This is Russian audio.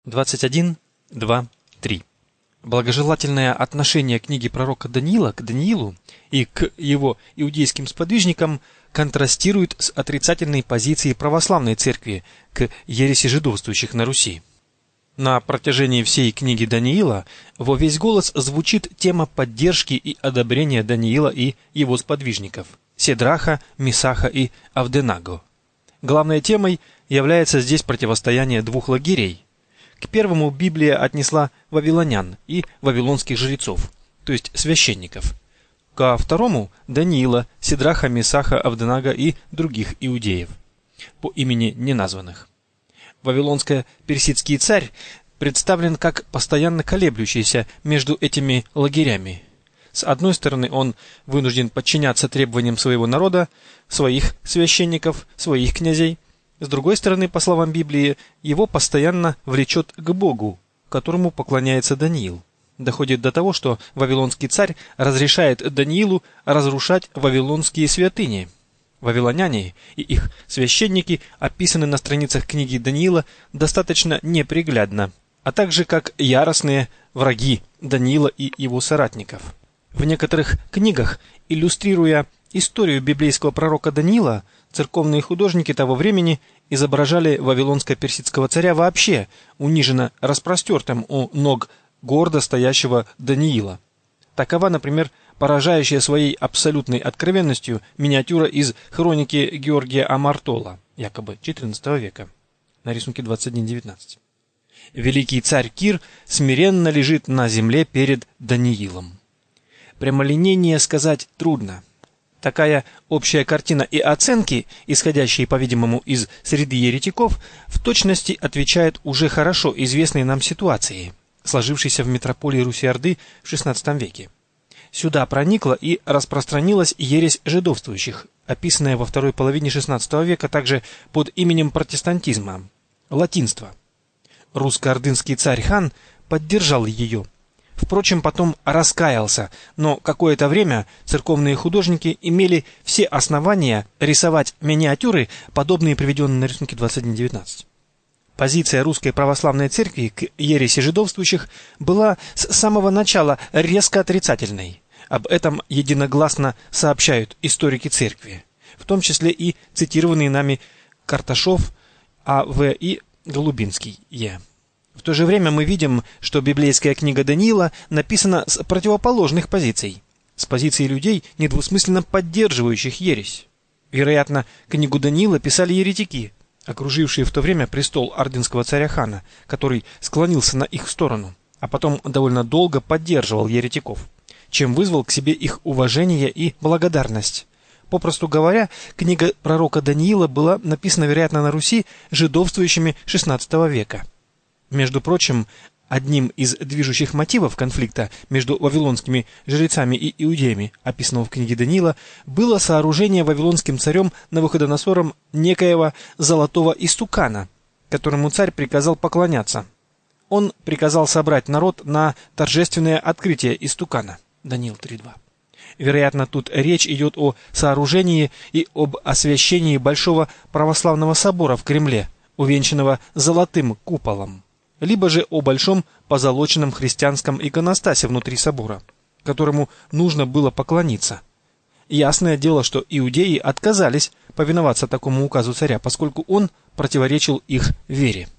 21:2-3. Благожелательное отношение книги пророка Даниила к Даниилу и к его иудейским сподвижникам контрастирует с отрицательной позицией православной церкви к ереси жидовствующих на Руси. На протяжении всей книги Даниила во весь голос звучит тема поддержки и одобрения Даниила и его сподвижников – Седраха, Мисаха и Авденаго. Главной темой является здесь противостояние двух лагерей. К первому Библия отнесла вавилонян и вавилонских жрецов, то есть священников. Ко второму – Даниила, Седраха, Мисаха, Авденаго и других иудеев, по имени неназванных. Вавилонско-персидский царь представлен как постоянно колеблющийся между этими лагерями. С одной стороны, он вынужден подчиняться требованиям своего народа, своих священников, своих князей. С другой стороны, по словам Библии, его постоянно влечет к Богу, которому поклоняется Даниил. Доходит до того, что вавилонский царь разрешает Даниилу разрушать вавилонские святыни. Вавилоняне и их священники описаны на страницах книги Даниила достаточно неприглядно, а также как яростные враги Даниила и его соратников. В некоторых книгах, иллюстрируя историю библейского пророка Даниила, церковные художники того времени изображали вавилонско-персидского царя вообще униженно распростертым у ног гордо стоящего Даниила. Такова, например, поражающая своей абсолютной откровенностью миниатюра из хроники Георгия Амартола, якобы XIV века, на рисунке 21:19. Великий царь Кир смиренно лежит на земле перед Даниилом. Прямолинейнее сказать трудно. Такая общая картина и оценки, исходящие, по-видимому, из среды еретиков, в точности отвечает уже хорошо известной нам ситуации, сложившейся в метрополии Руси-Орды в XVI веке. Сюда проникла и распространилась ересь жидовствующих, описанная во второй половине XVI века также под именем протестантизма – латинства. Русско-ордынский царь хан поддержал ее. Впрочем, потом раскаялся, но какое-то время церковные художники имели все основания рисовать миниатюры, подобные приведенным на рисунке 21:19. Позиция русской православной церкви к ереси жидовствующих была с самого начала резко отрицательной. Об этом единогласно сообщают историки церкви, в том числе и цитированные нами Карташов, А.В. и Голубинский Е. В то же время мы видим, что библейская книга Даниила написана с противоположных позиций, с позиций людей, недвусмысленно поддерживающих ересь. Вероятно, книгу Даниила писали еретики, окружившие в то время престол ордынского царя-хана, который склонился на их сторону, а потом довольно долго поддерживал еретиков, чем вызвал к себе их уважение и благодарность. Попросту говоря, книга пророка Даниила была написана, вероятно, на Руси жидовствующими XVI века. Между прочим, одним из движущих мотивов конфликта между вавилонскими жрецами и иудеями, описанного в книге Даниила, было сооружение вавилонским царем Навуходоносором некоего золотого истукана, которому царь приказал поклоняться. Он приказал собрать народ на торжественное открытие истукана. Даниил 3:2. Вероятно, тут речь идет о сооружении и об освящении Большого православного собора в Кремле, увенчанного золотым куполом, либо же о большом позолоченном христианском иконостасе внутри собора, которому нужно было поклониться. Ясное дело, что иудеи отказались повиноваться такому указу царя, поскольку он противоречил их вере.